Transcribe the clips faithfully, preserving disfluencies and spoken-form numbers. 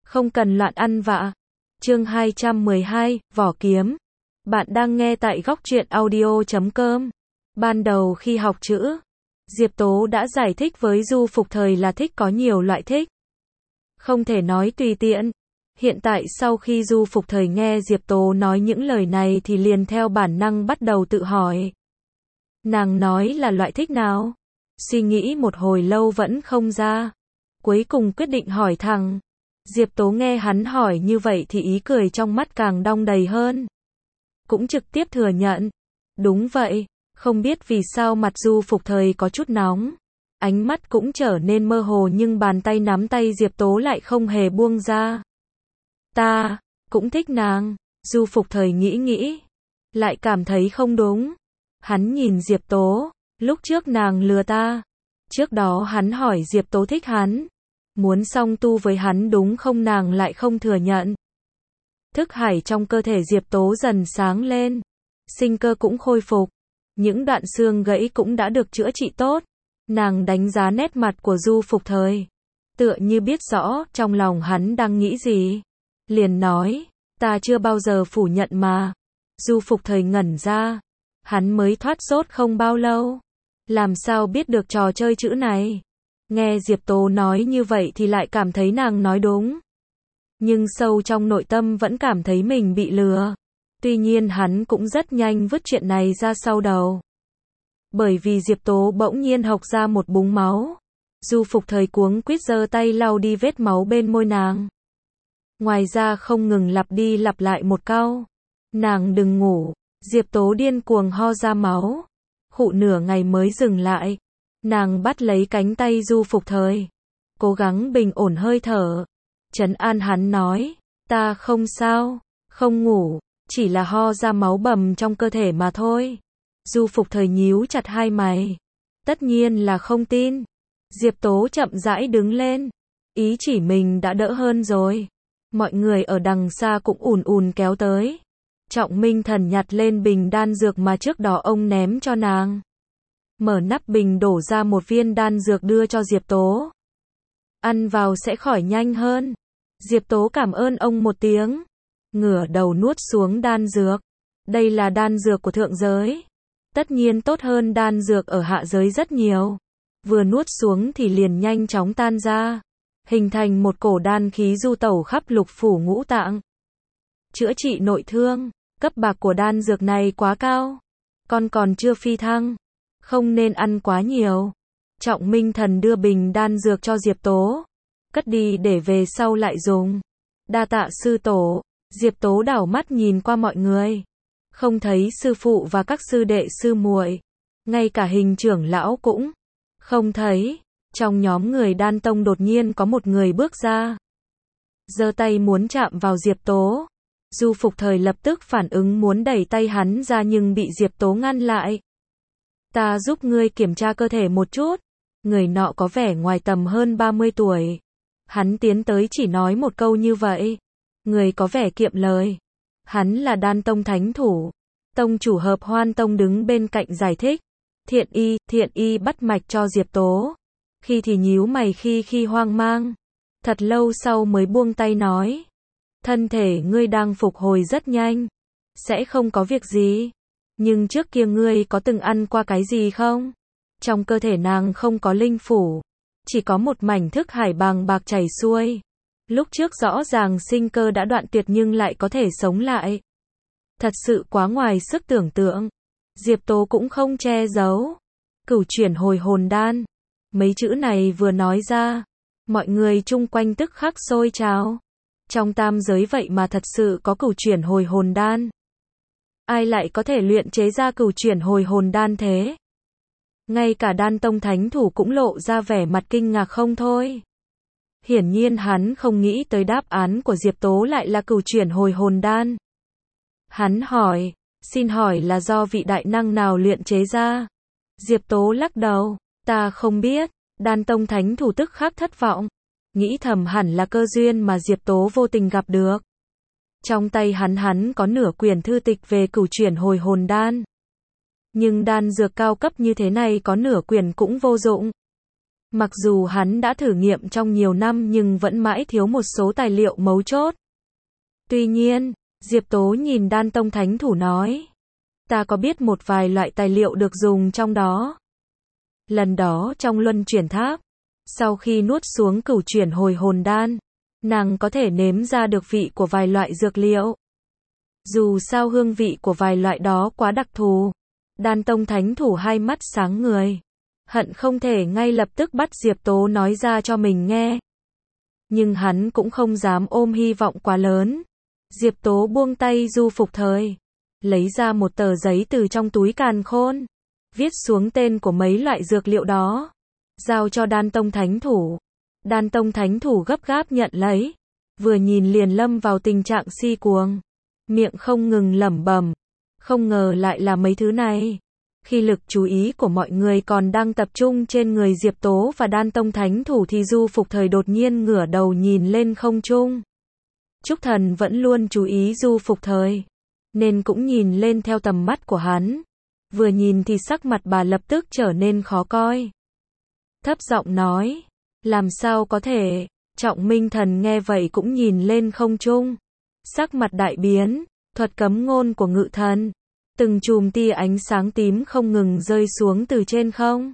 Không cần loạn ăn vạ. Chương hai trăm mười hai, Vỏ kiếm. Bạn đang nghe tại góc truyện audio chấm com. Ban đầu khi học chữ, Diệp Tố đã giải thích với Du Phục Thời là thích có nhiều loại thích. Không thể nói tùy tiện. Hiện tại sau khi Du Phục Thời nghe Diệp Tố nói những lời này thì liền theo bản năng bắt đầu tự hỏi. Nàng nói là loại thích nào? Suy nghĩ một hồi lâu vẫn không ra. Cuối cùng quyết định hỏi thẳng. Diệp Tố nghe hắn hỏi như vậy thì ý cười trong mắt càng đong đầy hơn. Cũng trực tiếp thừa nhận. Đúng vậy, không biết vì sao mặt Du Phục Thời có chút nóng. Ánh mắt cũng trở nên mơ hồ nhưng bàn tay nắm tay Diệp Tố lại không hề buông ra. Ta, cũng thích nàng. Du Phục Thời nghĩ nghĩ. Lại cảm thấy không đúng. Hắn nhìn Diệp Tố. Lúc trước nàng lừa ta. Trước đó hắn hỏi Diệp Tố thích hắn. Muốn song tu với hắn đúng không, nàng lại không thừa nhận. Thức hải trong cơ thể Diệp Tố dần sáng lên. Sinh cơ cũng khôi phục. Những đoạn xương gãy cũng đã được chữa trị tốt. Nàng đánh giá nét mặt của Du Phục Thời. Tựa như biết rõ trong lòng hắn đang nghĩ gì. Liền nói, ta chưa bao giờ phủ nhận mà. Du Phục Thời ngẩn ra. Hắn mới thoát sốt không bao lâu. Làm sao biết được trò chơi chữ này? Nghe Diệp Tố nói như vậy thì lại cảm thấy nàng nói đúng. Nhưng sâu trong nội tâm vẫn cảm thấy mình bị lừa. Tuy nhiên hắn cũng rất nhanh vứt chuyện này ra sau đầu. Bởi vì Diệp Tố bỗng nhiên hộc ra một búng máu. Du Phục Thời cuống quýt giơ tay lau đi vết máu bên môi nàng. Ngoài ra không ngừng lặp đi lặp lại một câu. Nàng đừng ngủ. Diệp Tố điên cuồng ho ra máu. Khụ nửa ngày mới dừng lại. Nàng bắt lấy cánh tay Du Phục Thời. Cố gắng bình ổn hơi thở. Trấn an hắn nói. Ta không sao. Không ngủ. Chỉ là ho ra máu bầm trong cơ thể mà thôi. Du Phục Thời nhíu chặt hai mày. Tất nhiên là không tin. Diệp Tố chậm rãi đứng lên. Ý chỉ mình đã đỡ hơn rồi. Mọi người ở đằng xa cũng ùn ùn kéo tới. Trọng Minh Thần nhặt lên bình đan dược mà trước đó ông ném cho nàng. Mở nắp bình đổ ra một viên đan dược đưa cho Diệp Tố. Ăn vào sẽ khỏi nhanh hơn. Diệp Tố cảm ơn ông một tiếng. Ngửa đầu nuốt xuống đan dược. Đây là đan dược của thượng giới. Tất nhiên tốt hơn đan dược ở hạ giới rất nhiều. Vừa nuốt xuống thì liền nhanh chóng tan ra. Hình thành một cổ đan khí du tẩu khắp lục phủ ngũ tạng. Chữa trị nội thương. Cấp bậc của đan dược này quá cao. Con còn chưa phi thăng. Không nên ăn quá nhiều. Trọng Minh Thần đưa bình đan dược cho Diệp Tố. Cất đi để về sau lại dùng. Đa tạ sư tổ. Diệp Tố đảo mắt nhìn qua mọi người. Không thấy sư phụ và các sư đệ sư muội. Ngay cả Hình trưởng lão cũng không thấy. Trong nhóm người Đan Tông đột nhiên có một người bước ra. Giơ tay muốn chạm vào Diệp Tố. Du Phục Thời lập tức phản ứng muốn đẩy tay hắn ra nhưng bị Diệp Tố ngăn lại. Ta giúp ngươi kiểm tra cơ thể một chút. Người nọ có vẻ ngoài tầm hơn ba mươi tuổi. Hắn tiến tới chỉ nói một câu như vậy. Người có vẻ kiệm lời. Hắn là Đan Tông thánh thủ. Tông chủ Hợp Hoan Tông đứng bên cạnh giải thích. Thiện y, thiện y bắt mạch cho Diệp Tố. Khi thì nhíu mày khi khi hoang mang. Thật lâu sau mới buông tay nói. Thân thể ngươi đang phục hồi rất nhanh. Sẽ không có việc gì. Nhưng trước kia ngươi có từng ăn qua cái gì không? Trong cơ thể nàng không có linh phủ. Chỉ có một mảnh thức hải bàng bạc chảy xuôi. Lúc trước rõ ràng sinh cơ đã đoạn tuyệt nhưng lại có thể sống lại. Thật sự quá ngoài sức tưởng tượng. Diệp Tố cũng không che giấu. Cửu chuyển hồi hồn đan. Mấy chữ này vừa nói ra. Mọi người chung quanh tức khắc sôi trào. Trong tam giới vậy mà thật sự có cửu chuyển hồi hồn đan. Ai lại có thể luyện chế ra cửu chuyển hồi hồn đan thế? Ngay cả Đan Tông thánh thủ cũng lộ ra vẻ mặt kinh ngạc không thôi. Hiển nhiên hắn không nghĩ tới đáp án của Diệp Tố lại là cửu chuyển hồi hồn đan. Hắn hỏi, xin hỏi là do vị đại năng nào luyện chế ra? Diệp Tố lắc đầu, ta không biết. Đan Tông thánh thủ tức khắc thất vọng. Nghĩ thầm hẳn là cơ duyên mà Diệp Tố vô tình gặp được. Trong tay hắn hắn có nửa quyển thư tịch về cửu chuyển hồi hồn đan. Nhưng đan dược cao cấp như thế này có nửa quyển cũng vô dụng. Mặc dù hắn đã thử nghiệm trong nhiều năm nhưng vẫn mãi thiếu một số tài liệu mấu chốt. Tuy nhiên, Diệp Tố nhìn Đan Tông Thánh Thủ nói. Ta có biết một vài loại tài liệu được dùng trong đó. Lần đó trong luân chuyển tháp, sau khi nuốt xuống cửu chuyển hồi hồn đan, nàng có thể nếm ra được vị của vài loại dược liệu. Dù sao hương vị của vài loại đó quá đặc thù. Đan Tông Thánh Thủ hai mắt sáng người. Hận không thể ngay lập tức bắt Diệp Tố nói ra cho mình nghe. Nhưng hắn cũng không dám ôm hy vọng quá lớn. Diệp Tố buông tay du phục thời. Lấy ra một tờ giấy từ trong túi càn khôn. Viết xuống tên của mấy loại dược liệu đó. Giao cho Đan Tông Thánh Thủ. Đan Tông Thánh Thủ gấp gáp nhận lấy. Vừa nhìn liền lâm vào tình trạng si cuồng. Miệng không ngừng lẩm bẩm. Không ngờ lại là mấy thứ này. Khi lực chú ý của mọi người còn đang tập trung trên người Diệp Tố và Đan Tông Thánh Thủ thì Du Phục Thời đột nhiên ngửa đầu nhìn lên không trung. Trúc Thần vẫn luôn chú ý Du Phục Thời, nên cũng nhìn lên theo tầm mắt của hắn. Vừa nhìn thì sắc mặt bà lập tức trở nên khó coi. Thấp giọng nói, làm sao có thể? Trọng Minh Thần nghe vậy cũng nhìn lên không trung. Sắc mặt đại biến, thuật cấm ngôn của Ngự Thần. Từng chùm tia ánh sáng tím không ngừng rơi xuống từ trên không.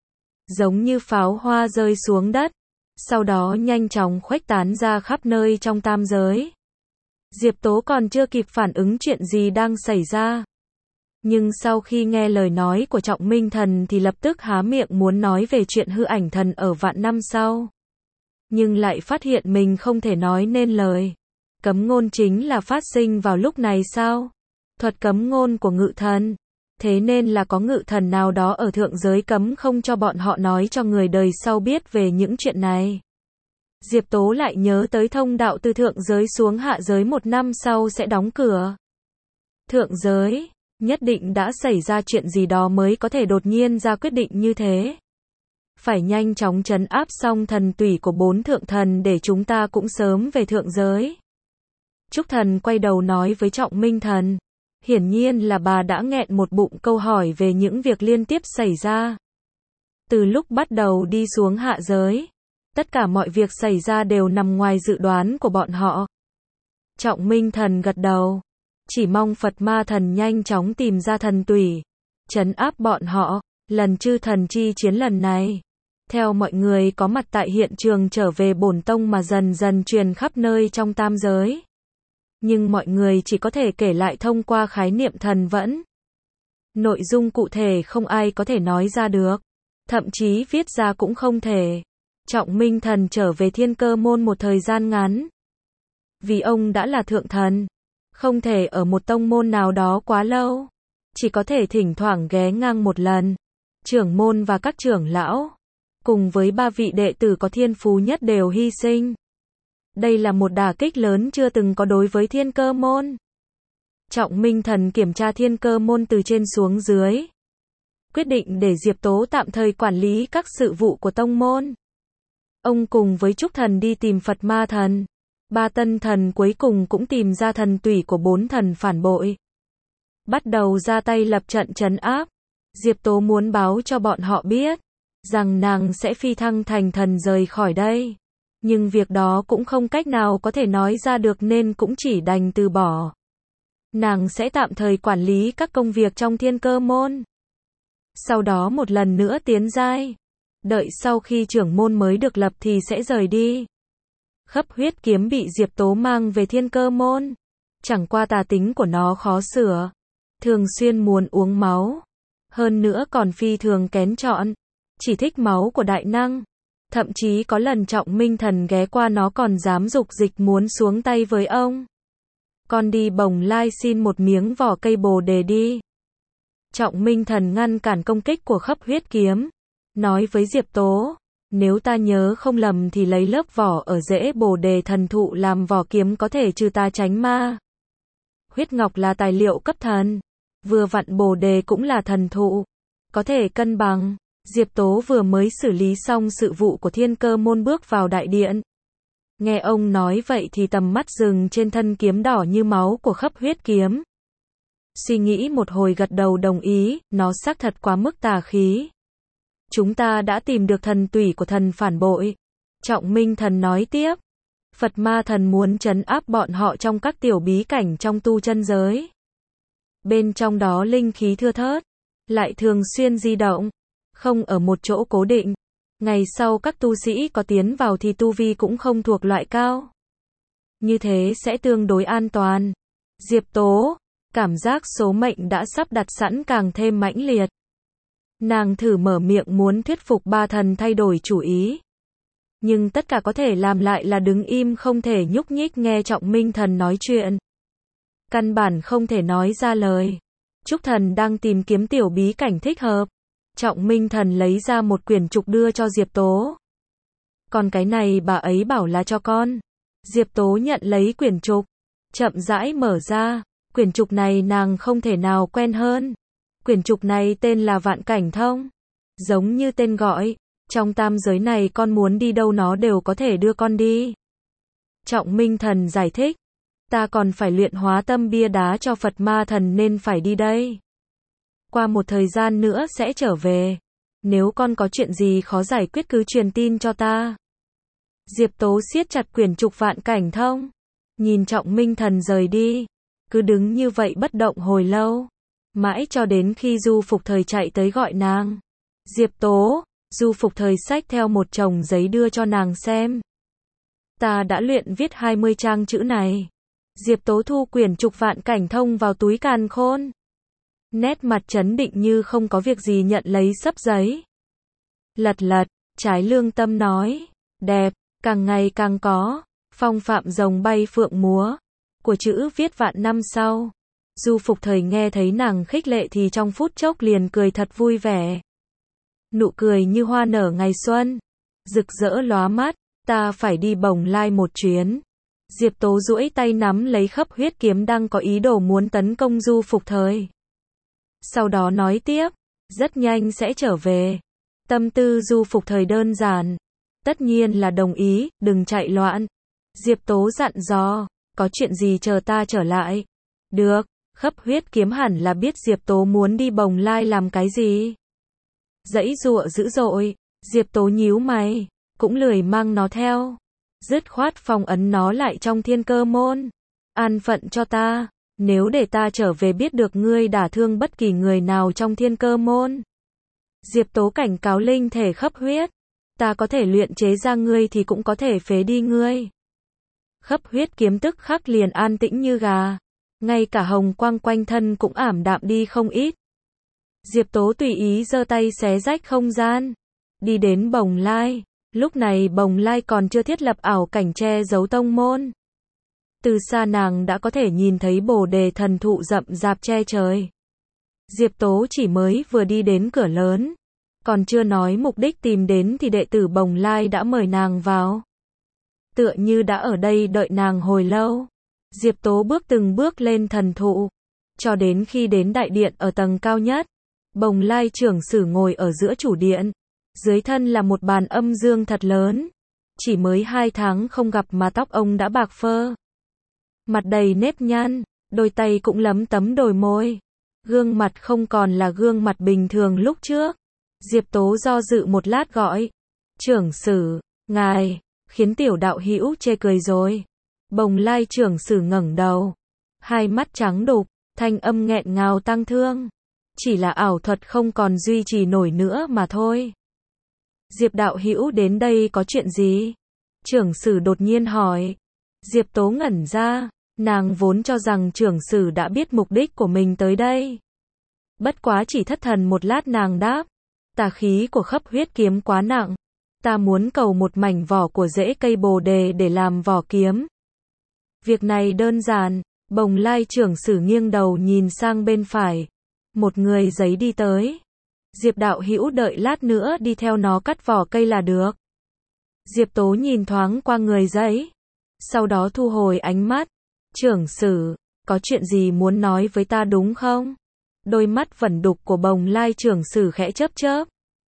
Giống như pháo hoa rơi xuống đất. Sau đó nhanh chóng khuếch tán ra khắp nơi trong tam giới. Diệp Tố còn chưa kịp phản ứng chuyện gì đang xảy ra. Nhưng sau khi nghe lời nói của Trọng Minh Thần thì lập tức há miệng muốn nói về chuyện hư ảnh thần ở vạn năm sau. Nhưng lại phát hiện mình không thể nói nên lời. Cấm ngôn chính là phát sinh vào lúc này sao? Thuật cấm ngôn của Ngự Thần. Thế nên là có ngự thần nào đó ở thượng giới cấm không cho bọn họ nói cho người đời sau biết về những chuyện này. Diệp Tố lại nhớ tới thông đạo từ thượng giới xuống hạ giới một năm sau sẽ đóng cửa. Thượng giới, nhất định đã xảy ra chuyện gì đó mới có thể đột nhiên ra quyết định như thế. Phải nhanh chóng trấn áp xong thần tủy của bốn thượng thần để chúng ta cũng sớm về thượng giới. Trúc Thần quay đầu nói với Trọng Minh Thần. Hiển nhiên là bà đã nghẹn một bụng câu hỏi về những việc liên tiếp xảy ra. Từ lúc bắt đầu đi xuống hạ giới, tất cả mọi việc xảy ra đều nằm ngoài dự đoán của bọn họ. Trọng Minh Thần gật đầu, chỉ mong Phật Ma Thần nhanh chóng tìm ra thần tủy, trấn áp bọn họ. Lần chư thần chi chiến lần này, theo mọi người có mặt tại hiện trường trở về bổn tông mà dần dần truyền khắp nơi trong tam giới. Nhưng mọi người chỉ có thể kể lại thông qua khái niệm thần vẫn. Nội dung cụ thể không ai có thể nói ra được. Thậm chí viết ra cũng không thể. Trọng Minh Thần trở về Thiên Cơ Môn một thời gian ngắn. Vì ông đã là thượng thần. Không thể ở một tông môn nào đó quá lâu. Chỉ có thể thỉnh thoảng ghé ngang một lần. Trưởng môn và các trưởng lão, cùng với ba vị đệ tử có thiên phú nhất đều hy sinh. Đây là một đả kích lớn chưa từng có đối với Thiên Cơ Môn. Trọng Minh Thần kiểm tra Thiên Cơ Môn từ trên xuống dưới. Quyết định để Diệp Tố tạm thời quản lý các sự vụ của tông môn. Ông cùng với Trúc Thần đi tìm Phật Ma Thần. Ba tân thần cuối cùng cũng tìm ra thần tủy của bốn thần phản bội. Bắt đầu ra tay lập trận trấn áp. Diệp Tố muốn báo cho bọn họ biết rằng nàng sẽ phi thăng thành thần rời khỏi đây. Nhưng việc đó cũng không cách nào có thể nói ra được nên cũng chỉ đành từ bỏ. Nàng sẽ tạm thời quản lý các công việc trong Thiên Cơ Môn. Sau đó một lần nữa tiến giai. Đợi sau khi trưởng môn mới được lập thì sẽ rời đi. Khấp huyết kiếm bị Diệp Tố mang về Thiên Cơ Môn. Chẳng qua tà tính của nó khó sửa. Thường xuyên muốn uống máu. Hơn nữa còn phi thường kén chọn. Chỉ thích máu của đại năng. Thậm chí có lần Trọng Minh Thần ghé qua nó còn dám dục dịch muốn xuống tay với ông. Con đi Bồng Lai xin một miếng vỏ cây bồ đề đi. Trọng Minh Thần ngăn cản công kích của khấp huyết kiếm. Nói với Diệp Tố, nếu ta nhớ không lầm thì lấy lớp vỏ ở rễ bồ đề thần thụ làm vỏ kiếm có thể trừ tà tránh ma. Huyết ngọc là tài liệu cấp thần. Vừa vặn bồ đề cũng là thần thụ. Có thể cân bằng. Diệp Tố vừa mới xử lý xong sự vụ của Thiên Cơ Môn bước vào đại điện. Nghe ông nói vậy thì tầm mắt dừng trên thân kiếm đỏ như máu của khấp huyết kiếm. Suy nghĩ một hồi gật đầu đồng ý, nó xác thật quá mức tà khí. chúng ta đã tìm được thần tủy của thần phản bội. Trọng Minh Thần nói tiếp. Phật Ma Thần muốn trấn áp bọn họ trong các tiểu bí cảnh trong tu chân giới. Bên trong đó linh khí thưa thớt, lại thường xuyên di động, không ở một chỗ cố định. Ngày sau các tu sĩ có tiến vào thì tu vi cũng không thuộc loại cao. Như thế sẽ tương đối an toàn. Diệp Tố, cảm giác số mệnh đã sắp đặt sẵn càng thêm mãnh liệt. Nàng thử mở miệng muốn thuyết phục ba thần thay đổi chủ ý. Nhưng tất cả có thể làm lại là đứng im không thể nhúc nhích nghe Trọng Minh Thần nói chuyện. Căn bản không thể nói ra lời. Trúc Thần đang tìm kiếm tiểu bí cảnh thích hợp. Trọng Minh Thần lấy ra một quyển trục đưa cho Diệp Tố. Còn cái này bà ấy bảo là cho con. Diệp Tố nhận lấy quyển trục, chậm rãi mở ra. Quyển trục này nàng không thể nào quen hơn. Quyển trục này tên là Vạn Cảnh Thông. Giống như tên gọi, trong tam giới này con muốn đi đâu nó đều có thể đưa con đi. Trọng Minh Thần giải thích. Ta còn phải luyện hóa tâm bia đá cho Phật Ma Thần nên phải đi đây. Qua một thời gian nữa sẽ trở về. Nếu con có chuyện gì khó giải quyết cứ truyền tin cho ta. Diệp Tố siết chặt quyển trục Vạn Cảnh Thông. Nhìn Trọng Minh Thần rời đi. Cứ đứng như vậy bất động hồi lâu. Mãi cho đến khi Du Phục Thời chạy tới gọi nàng. Diệp Tố, Du Phục Thời xách theo một chồng giấy đưa cho nàng xem. Ta đã luyện viết hai mươi trang chữ này. Diệp Tố thu quyển trục Vạn Cảnh Thông vào túi càn khôn. Nét mặt trấn định như không có việc gì nhận lấy xấp giấy. Lật lật, trái lương tâm nói. Đẹp, càng ngày càng có. Phong phạm rồng bay phượng múa. Của chữ viết vạn năm sau. Du Phục Thời nghe thấy nàng khích lệ thì trong phút chốc liền cười thật vui vẻ. Nụ cười như hoa nở ngày xuân. Rực rỡ lóa mắt. Ta phải đi Bồng Lai một chuyến. Diệp Tố duỗi tay nắm lấy Khấp Huyết Kiếm đang có ý đồ muốn tấn công Du Phục Thời. Sau đó nói tiếp. Rất nhanh sẽ trở về. Tâm tư Du Phục Thời đơn giản. Tất nhiên là đồng ý, đừng chạy loạn. Diệp Tố dặn dò. Có chuyện gì chờ ta trở lại. Được. Khấp Huyết Kiếm hẳn là biết Diệp Tố muốn đi Bồng Lai làm cái gì. Dãy dụa dữ dội. Diệp Tố nhíu mày. Cũng lười mang nó theo. Dứt khoát phong ấn nó lại trong Thiên Cơ Môn. An phận cho ta. Nếu để ta trở về biết được ngươi đả thương bất kỳ người nào trong Thiên Cơ Môn. Diệp Tố cảnh cáo linh thể Khấp Huyết. Ta có thể luyện chế ra ngươi thì cũng có thể phế đi ngươi. Khấp Huyết Kiếm tức khắc liền an tĩnh như gà. Ngay cả hồng quang quanh thân cũng ảm đạm đi không ít. Diệp Tố tùy ý giơ tay xé rách không gian. Đi đến Bồng Lai. Lúc này Bồng Lai còn chưa thiết lập ảo cảnh che giấu tông môn. Từ xa nàng đã có thể nhìn thấy bồ đề thần thụ rậm rạp che trời. Diệp Tố chỉ mới vừa đi đến cửa lớn. Còn chưa nói mục đích tìm đến thì đệ tử Bồng Lai đã mời nàng vào. Tựa như đã ở đây đợi nàng hồi lâu. Diệp Tố bước từng bước lên thần thụ. Cho đến khi đến đại điện ở tầng cao nhất. Bồng Lai trưởng sử ngồi ở giữa chủ điện. Dưới thân là một bàn âm dương thật lớn. Chỉ mới hai tháng không gặp mà tóc ông đã bạc phơ. Mặt đầy nếp nhăn. Đôi tay cũng lấm tấm đồi môi. Gương mặt không còn là gương mặt bình thường lúc trước. Diệp Tố do dự một lát gọi. Trưởng sử, ngài, khiến tiểu đạo hữu chê cười rồi. Bồng Lai trưởng sử ngẩng đầu. Hai mắt trắng đục, thanh âm nghẹn ngào tang thương. Chỉ là ảo thuật không còn duy trì nổi nữa mà thôi. Diệp đạo hữu đến đây có chuyện gì? Trưởng sử đột nhiên hỏi. Diệp Tố ngẩn ra, nàng vốn cho rằng trưởng sử đã biết mục đích của mình tới đây. Bất quá chỉ thất thần một lát nàng đáp. Tà khí của Khấp Huyết Kiếm quá nặng. Ta muốn cầu một mảnh vỏ của rễ cây bồ đề để làm vỏ kiếm. Việc này đơn giản. Bồng Lai trưởng sử nghiêng đầu nhìn sang bên phải. Một người giấy đi tới. Diệp đạo hữu đợi lát nữa đi theo nó cắt vỏ cây là được. Diệp Tố nhìn thoáng qua người giấy. Sau đó thu hồi ánh mắt. Trưởng sử, có chuyện gì muốn nói với ta đúng không? Đôi mắt vẩn đục của Bồng Lai trưởng sử khẽ chớp chớp.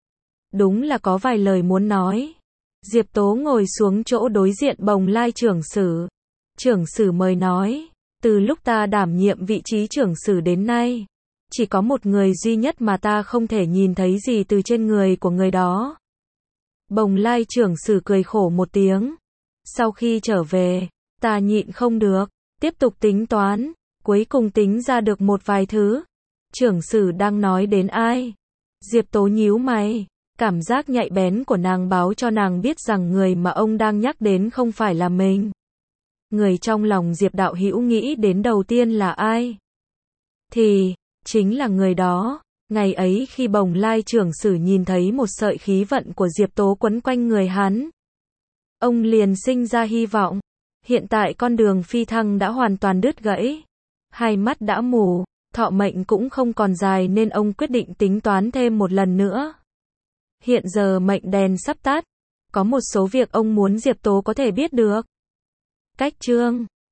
Đúng là có vài lời muốn nói. Diệp Tố ngồi xuống chỗ đối diện Bồng Lai trưởng sử. Trưởng sử mời nói. Từ lúc ta đảm nhiệm vị trí trưởng sử đến nay, Chỉ có một người duy nhất mà ta không thể nhìn thấy gì từ trên người của người đó. Bồng lai trưởng sử cười khổ một tiếng. Sau khi trở về, ta nhịn không được, tiếp tục tính toán, cuối cùng tính ra được một vài thứ. Trưởng sử đang nói đến ai? Diệp Tố nhíu mày, cảm giác nhạy bén của nàng báo cho nàng biết rằng người mà ông đang nhắc đến không phải là mình. Người trong lòng Diệp đạo hữu nghĩ đến đầu tiên là ai? Thì, chính là người đó. Ngày ấy khi Bồng lai trưởng sử nhìn thấy một sợi khí vận của Diệp Tố quấn quanh người hắn, ông liền sinh ra hy vọng. Hiện tại con đường phi thăng đã hoàn toàn đứt gãy, hai mắt đã mù, thọ mệnh cũng không còn dài nên ông quyết định tính toán thêm một lần nữa. Hiện giờ mệnh đèn sắp tắt, có một số việc ông muốn Diệp Tố có thể biết được. Cách chương